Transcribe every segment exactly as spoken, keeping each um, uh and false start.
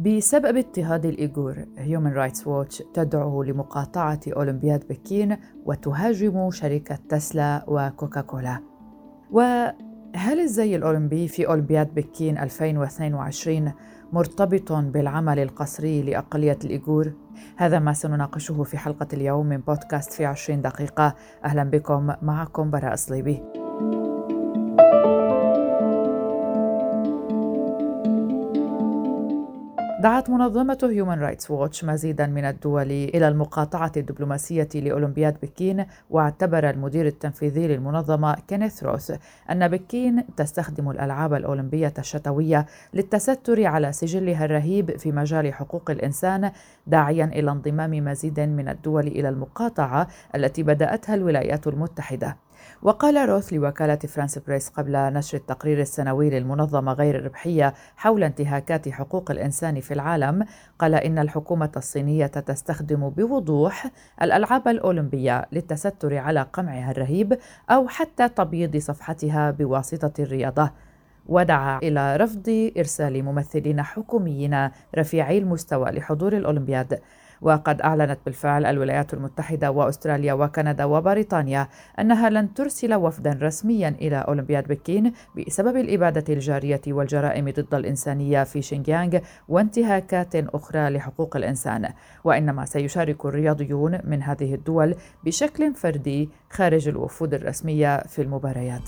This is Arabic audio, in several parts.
بسبب اضطهاد الإيغور، Human Rights Watch تدعو لمقاطعة أولمبياد بكين وتهاجم شركة تسلا وكوكاكولا. وهل الزي الأولمبي في أولمبياد بكين ألفين واثنين وعشرين مرتبط بالعمل القسري لأقلية الإيغور؟ هذا ما سنناقشه في حلقة اليوم من بودكاست في عشرين دقيقة. أهلا بكم، معكم براء صليبي. دعت منظمة Human Rights Watch مزيداً من الدول إلى المقاطعة الدبلوماسية لأولمبياد بكين، واعتبر المدير التنفيذي للمنظمة كينيث روث أن بكين تستخدم الألعاب الأولمبية الشتوية للتستر على سجلها الرهيب في مجال حقوق الإنسان، داعياً إلى انضمام مزيد من الدول إلى المقاطعة التي بدأتها الولايات المتحدة. وقال روث لوكالة فرانس بريس قبل نشر التقرير السنوي للمنظمة غير الربحية حول انتهاكات حقوق الإنسان في العالم، قال إن الحكومة الصينية تستخدم بوضوح الألعاب الأولمبية للتستر على قمعها الرهيب أو حتى تبييض صفحتها بواسطة الرياضة، ودعا إلى رفض إرسال ممثلين حكوميين رفيعي المستوى لحضور الأولمبياد. وقد أعلنت بالفعل الولايات المتحدة وأستراليا وكندا وبريطانيا أنها لن ترسل وفدا رسميا إلى أولمبياد بكين بسبب الإبادة الجارية والجرائم ضد الإنسانية في شينجيانغ وانتهاكات أخرى لحقوق الإنسان، وإنما سيشارك الرياضيون من هذه الدول بشكل فردي خارج الوفود الرسمية في المباريات.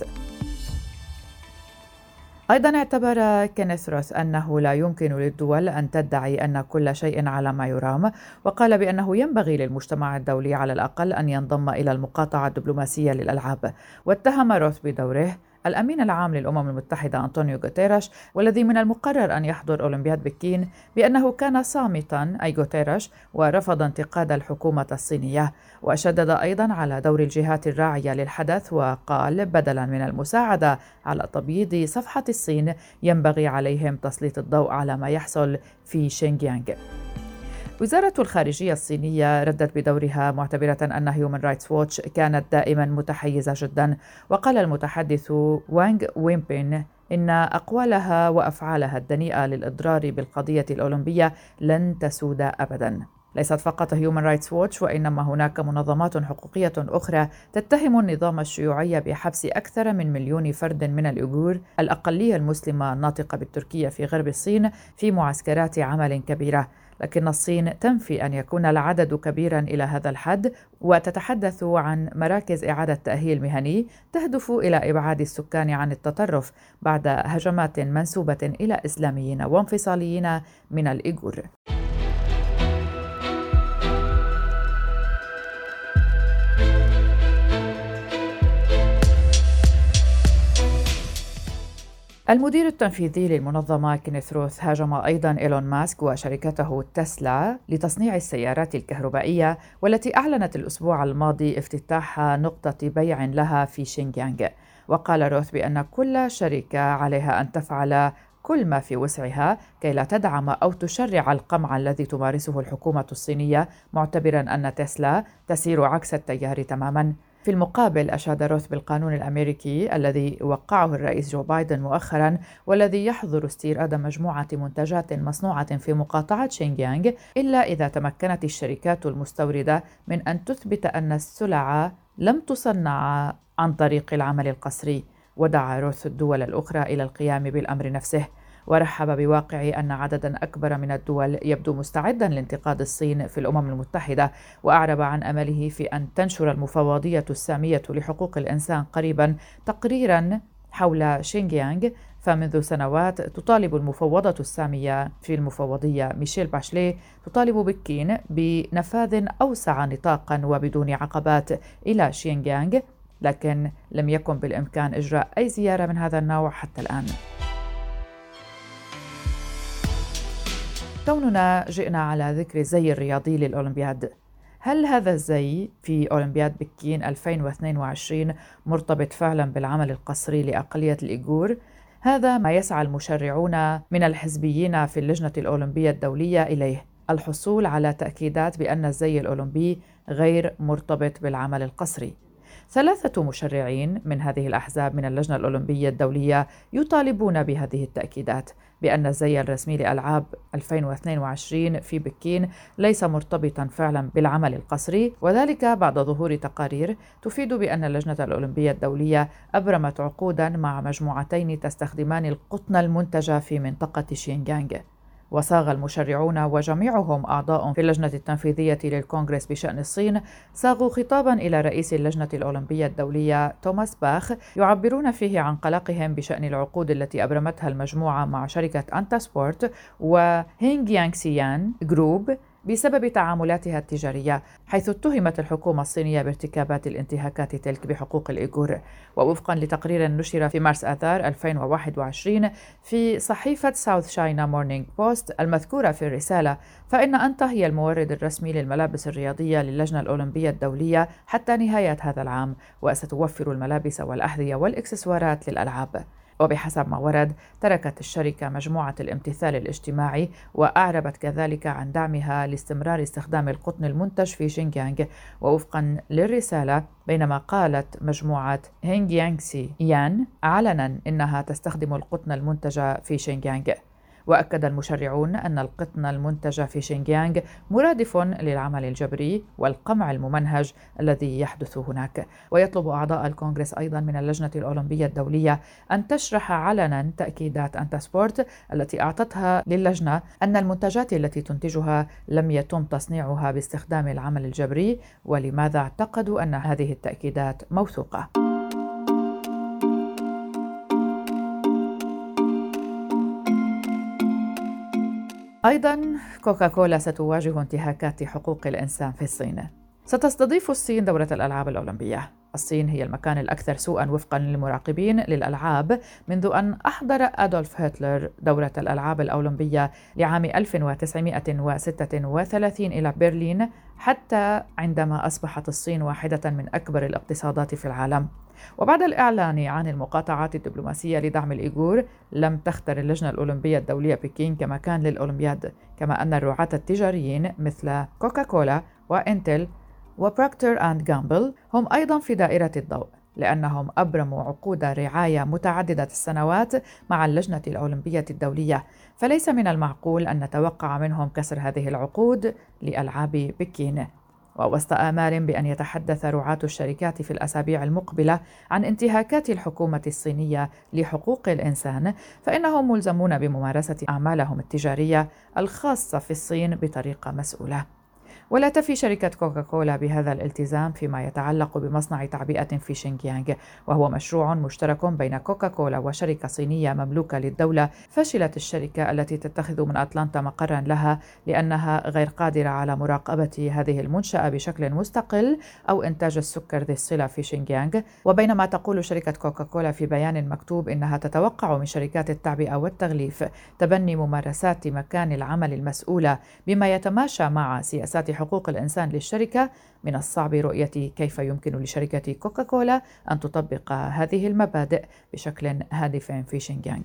أيضاً اعتبر كينيث روث أنه لا يمكن للدول أن تدعي أن كل شيء على ما يرام، وقال بأنه ينبغي للمجتمع الدولي على الأقل أن ينضم إلى المقاطعة الدبلوماسية للألعاب. واتهم روث بدوره الأمين العام للأمم المتحدة أنطونيو غوتيريش، والذي من المقرر أن يحضر أولمبياد بكين، بأنه كان صامتاً أي غوتيريش ورفض انتقاد الحكومة الصينية. وشدد أيضاً على دور الجهات الراعية للحدث، وقال بدلاً من المساعدة على تبييض صفحة الصين ينبغي عليهم تسليط الضوء على ما يحصل في شينجيانغ. وزارة الخارجية الصينية ردت بدورها معتبرة أن هيومن رايتس ووتش كانت دائما متحيزة جدا. وقال المتحدث وانغ وينبين إن أقوالها وأفعالها الدنيئة للإضرار بالقضية الأولمبية لن تسود أبدا. ليست فقط هيومن رايتس ووتش، وإنما هناك منظمات حقوقية أخرى تتهم النظام الشيوعي بحبس أكثر من مليون فرد من الإيغور، الأقلية المسلمة الناطقة بالتركية في غرب الصين، في معسكرات عمل كبيرة. لكن الصين تنفي أن يكون العدد كبيرا إلى هذا الحد، وتتحدث عن مراكز إعادة تأهيل مهني تهدف إلى إبعاد السكان عن التطرف بعد هجمات منسوبة إلى إسلاميين وانفصاليين من الإيغور. المدير التنفيذي للمنظمة كينيث روث هاجم أيضاً إيلون ماسك وشركته تسلا لتصنيع السيارات الكهربائية، والتي أعلنت الأسبوع الماضي افتتاح نقطة بيع لها في شينجيانغ. وقال روث بأن كل شركة عليها أن تفعل كل ما في وسعها كي لا تدعم أو تشرع القمع الذي تمارسه الحكومة الصينية، معتبراً أن تسلا تسير عكس التيار تماماً. في المقابل أشاد روث بالقانون الأمريكي الذي وقعه الرئيس جو بايدن مؤخراً، والذي يحظر استيراد مجموعة منتجات مصنوعة في مقاطعة شينجيانغ إلا إذا تمكنت الشركات المستوردة من أن تثبت أن السلع لم تصنع عن طريق العمل القسري. ودعا روث الدول الأخرى إلى القيام بالأمر نفسه، ورحب بواقع أن عدداً أكبر من الدول يبدو مستعداً لانتقاد الصين في الأمم المتحدة، وأعرب عن أمله في أن تنشر المفوضية السامية لحقوق الإنسان قريباً تقريراً حول شينجيانغ. فمنذ سنوات تطالب المفوضة السامية في المفوضية ميشيل باشلي تطالب بكين بنفاذ أوسع نطاقاً وبدون عقبات إلى شينجيانغ، لكن لم يكن بالإمكان إجراء أي زيارة من هذا النوع حتى الآن. كوننا جئنا على ذكر الزي الرياضي للأولمبياد، هل هذا الزي في أولمبياد بكين ألفين واثنين وعشرين مرتبط فعلا بالعمل القسري لأقلية الإيغور؟ هذا ما يسعى المشرعون من الحزبيين في اللجنة الأولمبية الدولية إليه، الحصول على تأكيدات بأن الزي الأولمبي غير مرتبط بالعمل القسري. ثلاثة مشرعين من هذه الأحزاب من اللجنة الأولمبية الدولية يطالبون بهذه التأكيدات بأن الزي الرسمي لألعاب ألفين واثنين وعشرين في بكين ليس مرتبطا فعلا بالعمل القسري، وذلك بعد ظهور تقارير تفيد بأن اللجنة الأولمبية الدولية أبرمت عقودا مع مجموعتين تستخدمان القطن المنتج في منطقة شينجيانغ. وصاغ المشرعون وجميعهم أعضاء في اللجنة التنفيذية للكونغرس بشأن الصين صاغوا خطابا إلى رئيس اللجنة الأولمبية الدولية توماس باخ يعبرون فيه عن قلقهم بشأن العقود التي أبرمتها المجموعة مع شركة أنتا سبورت وهينغيانغسيان جروب بسبب تعاملاتها التجارية، حيث اتهمت الحكومة الصينية بارتكابات الانتهاكات تلك بحقوق الإيغور. ووفقا لتقرير نشر في مارس آذار ألفين وواحد وعشرين في صحيفة ساوث شاينا مورنينغ بوست المذكورة في الرسالة، فإن أنتا هي المورد الرسمي للملابس الرياضية للجنة الأولمبية الدولية حتى نهاية هذا العام، وستوفر الملابس والأحذية والإكسسوارات للألعاب. وبحسب ما ورد، تركت الشركة مجموعة الامتثال الاجتماعي وأعربت كذلك عن دعمها لاستمرار استخدام القطن المنتج في شينجيانغ. ووفقا للرسالة، بينما قالت مجموعة هينغيانغسيان علنا إنها تستخدم القطن المنتج في شينجيانغ. وأكد المشرعون أن القطن المنتج في شينجيانغ مرادف للعمل الجبري والقمع الممنهج الذي يحدث هناك. ويطلب أعضاء الكونغرس أيضا من اللجنة الأولمبية الدولية أن تشرح علنا تأكيدات أنتا سبورت التي أعطتها للجنة أن المنتجات التي تنتجها لم يتم تصنيعها باستخدام العمل الجبري، ولماذا اعتقدوا أن هذه التأكيدات موثوقة. أيضاً كوكاكولا ستواجه انتهاكات حقوق الإنسان في الصين. ستستضيف الصين دورة الألعاب الأولمبية. الصين هي المكان الأكثر سوءاً وفقاً للمراقبين للألعاب منذ أن أحضر أدولف هتلر دورة الألعاب الأولمبية لعام ألف وتسعمائة وستة وثلاثين إلى برلين، حتى عندما أصبحت الصين واحدة من أكبر الاقتصادات في العالم. وبعد الإعلان عن المقاطعات الدبلوماسية لدعم الإيغور، لم تختر اللجنة الأولمبية الدولية بكين كمكان للأولمبياد، كما أن الرعاة التجاريين مثل كوكاكولا وإنتل وبروكتر أند جامبل هم أيضا في دائرة الضوء، لأنهم أبرموا عقود رعاية متعددة السنوات مع اللجنة الأولمبية الدولية، فليس من المعقول أن نتوقع منهم كسر هذه العقود لألعاب بكين. ووسط آمال بأن يتحدث رعاة الشركات في الأسابيع المقبلة عن انتهاكات الحكومة الصينية لحقوق الإنسان، فإنهم ملزمون بممارسة أعمالهم التجارية الخاصة في الصين بطريقة مسؤولة. ولا تفي شركة كوكاكولا بهذا الالتزام فيما يتعلق بمصنع تعبئة في شينجيانغ، وهو مشروع مشترك بين كوكاكولا وشركة صينية مملوكة للدولة. فشلت الشركة التي تتخذ من أتلانتا مقرا لها لأنها غير قادرة على مراقبة هذه المنشأة بشكل مستقل أو إنتاج السكر ذي الصلة في شينجيانغ. وبينما تقول شركة كوكاكولا في بيان مكتوب إنها تتوقع من شركات التعبئة والتغليف تبني ممارسات مكان العمل المسؤولة بما يتماشى مع سياسات حقوق الإنسان للشركة، من الصعب رؤية كيف يمكن لشركة كوكاكولا أن تطبق هذه المبادئ بشكل هادف في شينجيانغ.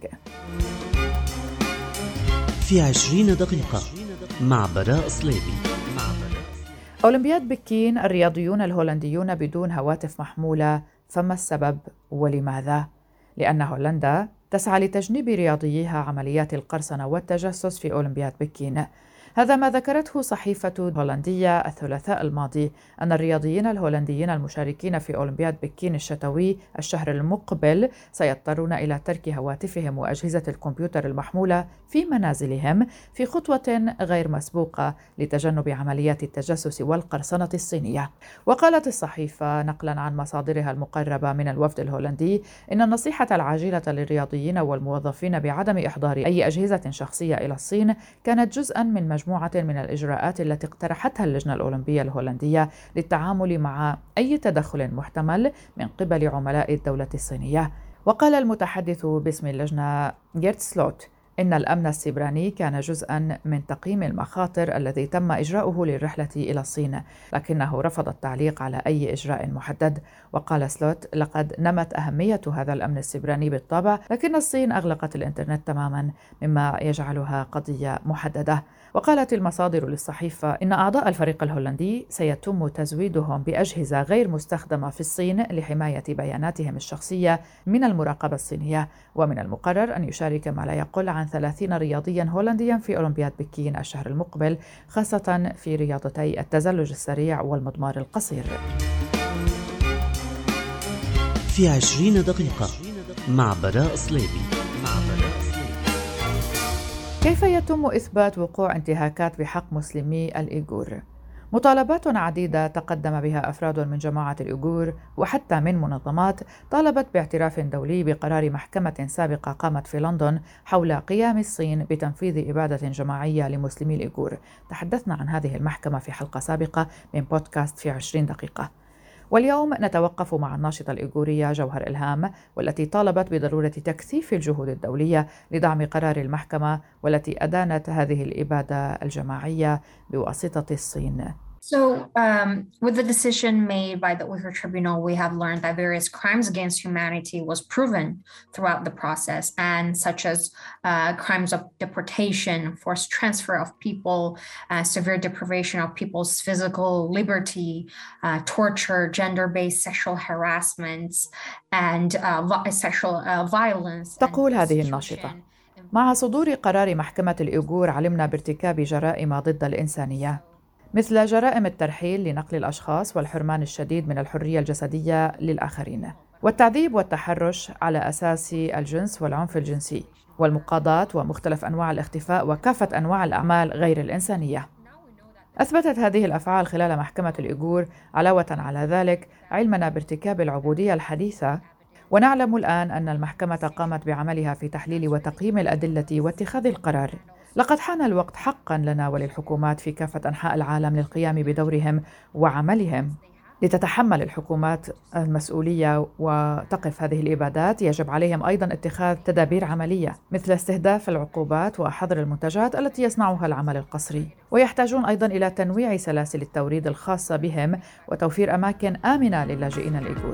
في عشرين دقيقة مع براء صليبي. أولمبياد بكين، الرياضيون الهولنديون بدون هواتف محمولة، فما السبب ولماذا؟ لأن هولندا تسعى لتجنيب رياضييها عمليات القرصنة والتجسس في أولمبياد بكين. هذا ما ذكرته صحيفة هولندية الثلاثاء الماضي، أن الرياضيين الهولنديين المشاركين في أولمبياد بكين الشتوي الشهر المقبل سيضطرون إلى ترك هواتفهم وأجهزة الكمبيوتر المحمولة في منازلهم في خطوة غير مسبوقة لتجنب عمليات التجسس والقرصنة الصينية. وقالت الصحيفة نقلا عن مصادرها المقربة من الوفد الهولندي إن النصيحة العاجلة للرياضيين والموظفين بعدم إحضار أي أجهزة شخصية إلى الصين كانت جزءا من مجموعة من الإجراءات التي اقترحتها اللجنة الأولمبية الهولندية للتعامل مع أي تدخل محتمل من قبل عملاء الدولة الصينية. وقال المتحدث باسم اللجنة جيرت سلوت إن الأمن السيبراني كان جزءاً من تقييم المخاطر الذي تم إجراؤه للرحلة إلى الصين، لكنه رفض التعليق على أي إجراء محدد. وقال سلوت: لقد نمت أهمية هذا الأمن السيبراني بالطبع، لكن الصين أغلقت الإنترنت تماماً، مما يجعلها قضية محددة. وقالت المصادر للصحيفة إن أعضاء الفريق الهولندي سيتم تزويدهم بأجهزة غير مستخدمة في الصين لحماية بياناتهم الشخصية من المراقبة الصينية، ومن المقرر أن يشارك ما لا يقل عن ثلاثين رياضياً هولندياً في أولمبياد بكين الشهر المقبل، خاصة في رياضتي التزلج السريع والمضمار القصير. في عشرين دقيقة مع براء صليبي. كيف يتم إثبات وقوع انتهاكات بحق مسلمي الإيغور؟ مطالبات عديدة تقدم بها أفراد من جماعة الإيغور وحتى من منظمات طالبت باعتراف دولي بقرار محكمة سابقة قامت في لندن حول قيام الصين بتنفيذ إبادة جماعية لمسلمي الإيغور. تحدثنا عن هذه المحكمة في حلقة سابقة من بودكاست في عشرين دقيقة. واليوم نتوقف مع الناشطة الإيغورية جوهر إلهام، والتي طالبت بضرورة تكثيف الجهود الدولية لدعم قرار المحكمة والتي أدانت هذه الإبادة الجماعية بواسطة الصين. So, um, with the decision made by the Uyghur Tribunal, we have learned that various crimes against humanity was proven throughout the process, and such as uh, crimes of deportation, forced transfer of people, uh, severe deprivation of people's physical liberty, uh, torture, gender-based sexual harassments, and uh, sexual uh, violence. تقول هذه الناشطة: مع صدور قرار محكمة الإيغور علمنا بارتكاب جرائم ضد الإنسانية، مثل جرائم الترحيل لنقل الأشخاص والحرمان الشديد من الحرية الجسدية للآخرين، والتعذيب والتحرش على أساس الجنس والعنف الجنسي، والمقاضاة ومختلف أنواع الاختفاء وكافة أنواع الأعمال غير الإنسانية. أثبتت هذه الأفعال خلال محكمة الإيغور علاوة على ذلك علمنا بارتكاب العبودية الحديثة، ونعلم الآن أن المحكمة قامت بعملها في تحليل وتقييم الأدلة واتخاذ القرار. لقد حان الوقت حقاً لنا وللحكومات في كافة أنحاء العالم للقيام بدورهم وعملهم لتتحمل الحكومات المسؤولية وتقف هذه الإبادات. يجب عليهم أيضاً اتخاذ تدابير عملية مثل استهداف العقوبات وحظر المنتجات التي يصنعها العمل القسري، ويحتاجون أيضاً إلى تنويع سلاسل التوريد الخاصة بهم وتوفير أماكن آمنة للاجئين الإيغور.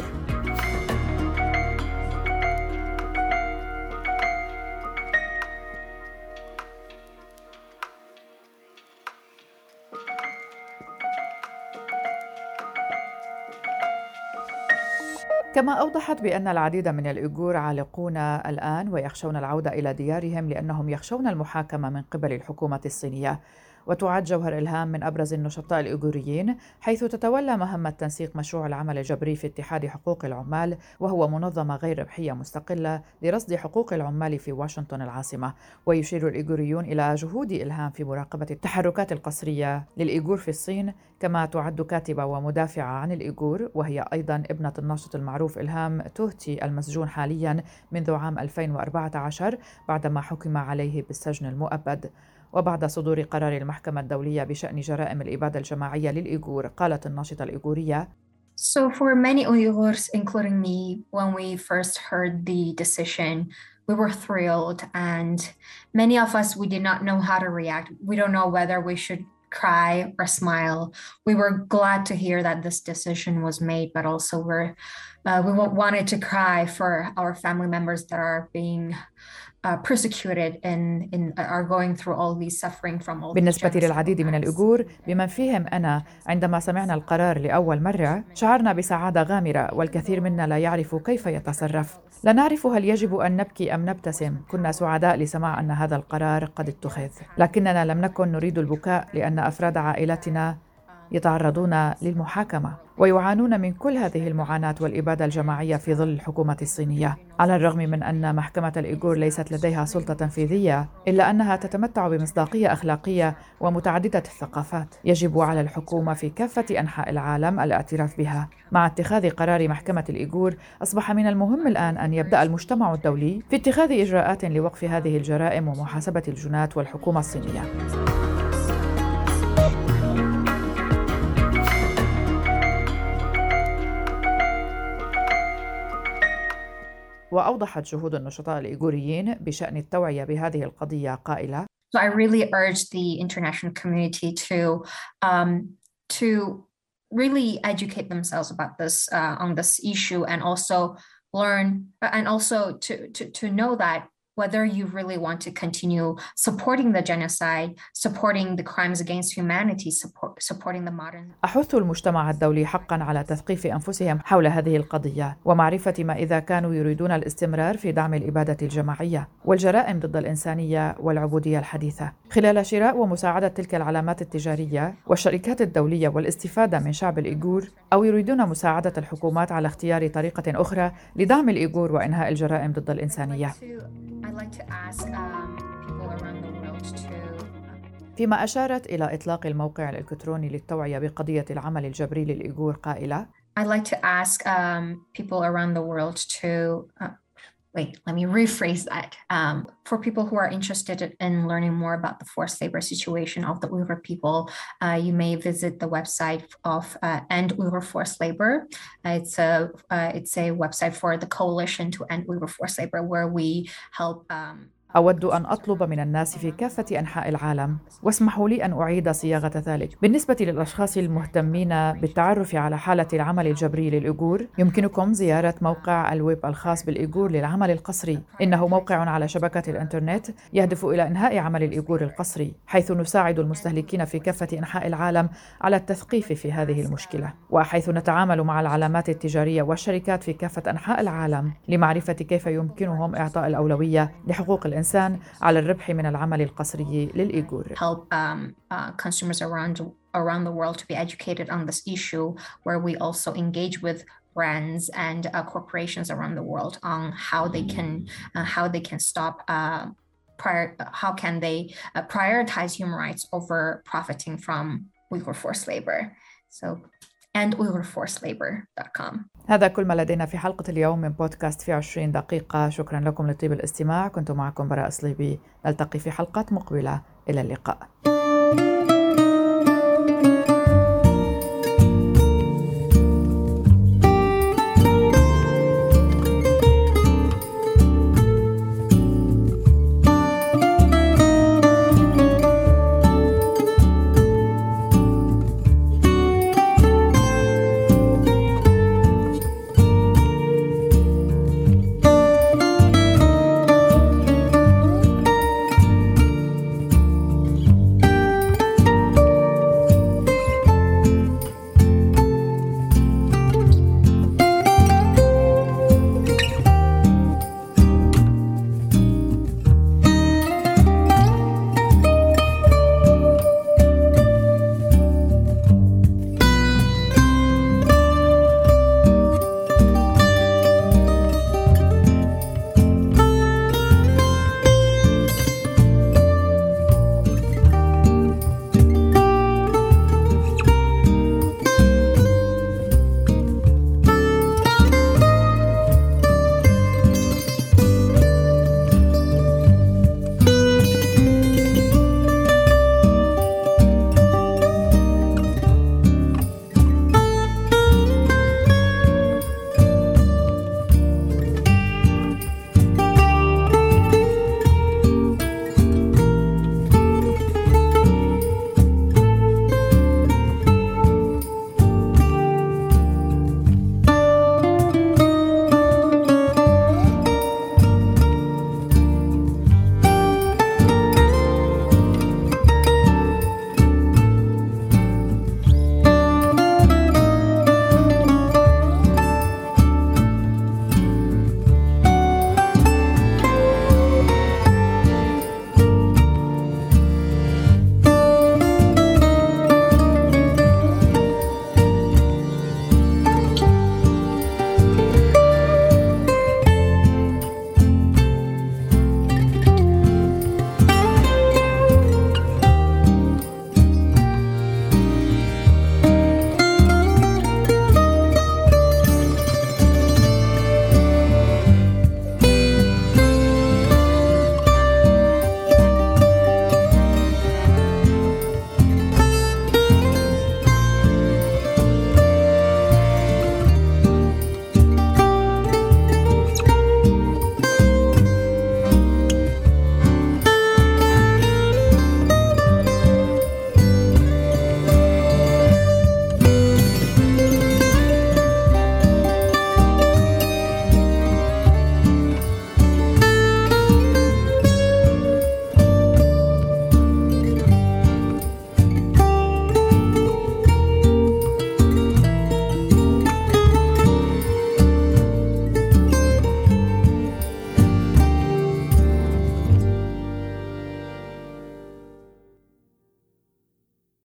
كما أوضحت بأن العديد من الإيغور عالقون الآن ويخشون العودة إلى ديارهم لأنهم يخشون المحاكمة من قبل الحكومة الصينية. وتعد جوهر إلهام من أبرز النشطاء الإيغوريين، حيث تتولى مهمة تنسيق مشروع العمل الجبري في اتحاد حقوق العمال، وهو منظمة غير ربحية مستقلة لرصد حقوق العمال في واشنطن العاصمة. ويشير الإيغوريون إلى جهود إلهام في مراقبة التحركات القسرية للإيغور في الصين. كما تعد كاتبة ومدافعة عن الإيغور، وهي أيضاً ابنة الناشط المعروف إلهام توهتي المسجون حالياً منذ عام ألفين وأربعة عشر بعدما حكم عليه بالسجن المؤبد. وبعد صدور قرار المحكمة الدولية بشأن جرائم الإبادة الجماعية للإيغور، قالت الناشطة الإيغورية: So for many Uyghurs, including me, when we first heard the decision, we were thrilled, and many of us, we did not know how to react. We don't know whether we should cry or smile. We were glad to hear that this decision was made, but also we're, uh, we wanted to cry for our family members that are being Uh, persecuted and, and are going through all these suffering from all. بالنسبة للعديد من الإيغور بمن فيهم أنا، عندما سمعنا القرار لأول مرة شعرنا بسعادة غامرة، والكثير منا لا يعرف كيف يتصرف. لا نعرف هل يجب أن نبكي أم نبتسم. كنا سعداء لسماع أن هذا القرار قد اتخذ، لكننا لم نكن نريد البكاء لأن أفراد عائلتنا يتعرضون للمحاكمة ويعانون من كل هذه المعاناة والإبادة الجماعية في ظل الحكومة الصينية. على الرغم من أن محكمة الإيغور ليست لديها سلطة تنفيذية، إلا أنها تتمتع بمصداقية أخلاقية ومتعددة الثقافات. يجب على الحكومة في كافة أنحاء العالم الاعتراف بها. مع اتخاذ قرار محكمة الإيغور، أصبح من المهم الآن أن يبدأ المجتمع الدولي في اتخاذ إجراءات لوقف هذه الجرائم ومحاسبة الجناة والحكومة الصينية. وأوضحت جهود النشطاء الإيغوريين بشأن التوعية بهذه القضية قائلة: So I really urge the international community to um, to really educate themselves about this uh, on this issue, and also learn and also to, to to know that whether you really want to continue supporting the genocide, supporting the crimes against humanity, support, supporting the modern. أحث المجتمع الدولي حقا على تثقيف أنفسهم حول هذه القضية ومعرفة ما إذا كانوا يريدون الاستمرار في دعم الإبادة الجماعية والجرائم ضد الإنسانية والعبودية الحديثة خلال شراء ومساعدة تلك العلامات التجارية والشركات الدولية والاستفادة من شعب الإيغور، أو يريدون مساعدة الحكومات على اختيار طريقة أخرى لدعم الإيغور وإنهاء الجرائم ضد الإنسانية. I'd like to ask um, people around the world to فيما أشارت إلى إطلاق الموقع الإلكتروني للتوعية بقضية العمل الجبري للإيغور قائلة: I'd like to ask um, people around the world to uh, wait, let me rephrase that. Um, for people who are interested in learning more about the forced labor situation of the Uyghur people, uh, you may visit the website of uh, End Uyghur Forced Labor. Uh, it's a uh, it's a website for the coalition to end Uyghur forced labor, where we help. Um, أود أن أطلب من الناس في كافة أنحاء العالم، واسمحوا لي أن أعيد صياغة ذلك. بالنسبة للأشخاص المهتمين بالتعرف على حالة العمل الجبري للإيغور، يمكنكم زيارة موقع الويب الخاص بالإيغور للعمل القسري. إنه موقع على شبكة الإنترنت يهدف إلى إنهاء عمل الإيغور القسري، حيث نساعد المستهلكين في كافة أنحاء العالم على التثقيف في هذه المشكلة، وحيث نتعامل مع العلامات التجارية والشركات في كافة أنحاء العالم لمعرفة كيف يمكنهم إعطاء الأولوية لحقوق الإنسان على الربح من العمل القسري للإيغور. help um, uh, consumers around around the world to be educated on this issue, where we also engage with brands and uh, corporations around the world on how they can uh, how they can stop uh, prior how can they uh, prioritize human rights over profiting from Uyghur forced labor. So and Uyghur Forced Labor dot com. هذا كل ما لدينا في حلقة اليوم من بودكاست في عشرين دقيقة. شكرا لكم لطيب الاستماع. كنت معكم براء صليبي. نلتقي في حلقات مقبلة. إلى اللقاء.